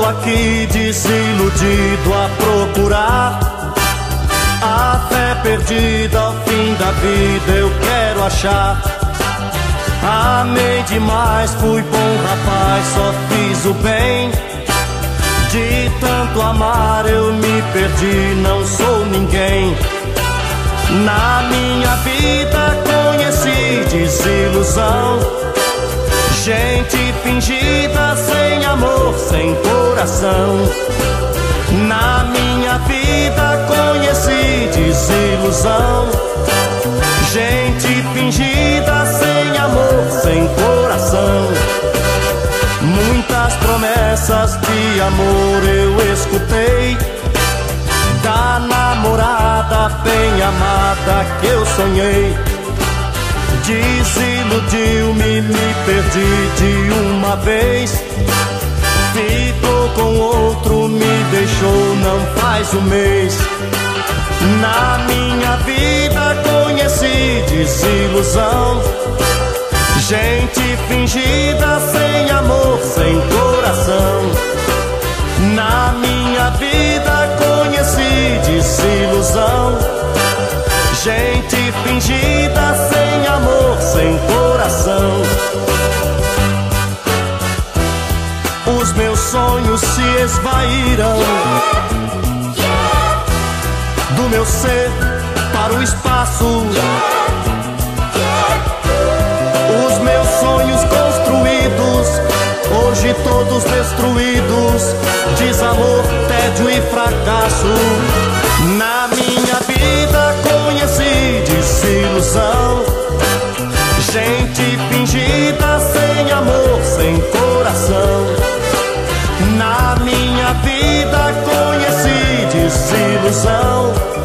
aqui desiludido a procurar a fé perdida ao fim da vida eu quero achar. Amei demais, fui bom rapaz, só fiz o bem. De tanto amar eu me perdi, não sou ninguém. Na minha vida conheci desilusão, gente fingida, sem amor, sem coração. Na minha vida conheci desilusão, gente fingida, sem amor, sem coração. Muitas promessas de amor eu escutei, da namorada bem amada que eu sonhei. Desiludiu-me, me perdi de uma vez. Ficou com outro, me deixou não faz um mês. Na minha vida conheci desilusão, gente fingida, sem amor, sem coração. Na minha vida conheci desilusão, gente fingida, sem amor, sem coração. Os meus sonhos se esvaíram do meu ser para o espaço. Os meus sonhos construídos, hoje todos destruídos. Desamor, tédio e fracasso. Na minha vida conheci desilusão, gente fingida, sem amor, sem coração. Na minha vida conheci desilusão,